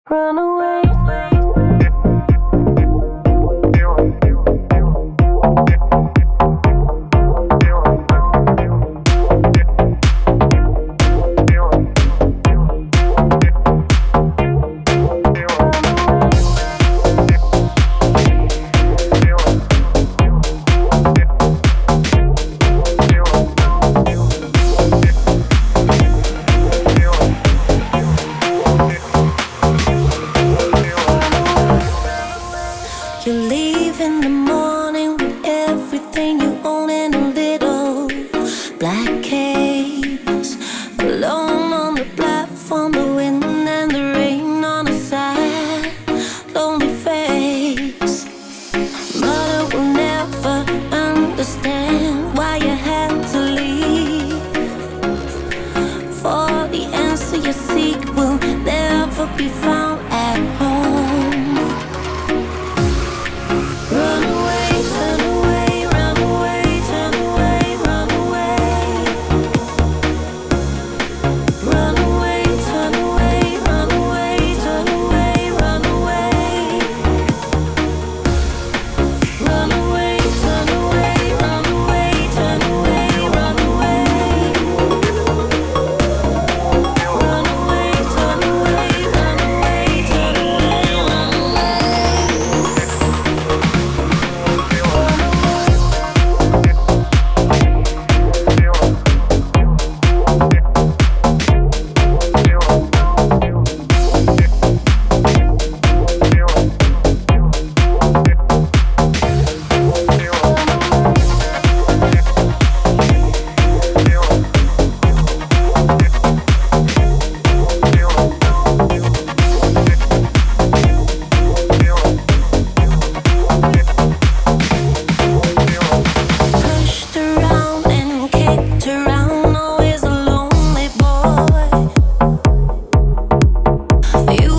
Run away. You leave in the morning with everything you own in a little black case. Alone on the platform, the wind and the rain on a sad, lonely face. Mother will never understand why you had to leave. For the answer you seek will never be found at home. Run away, turn away, run away, turn away, run away. Run away, turn away, run away, turn away, run away. Run away, turn away, run away, turn away, run away. Run away, turn away, run away, turn away, run pushed around and kicked around, always a lonely boy. You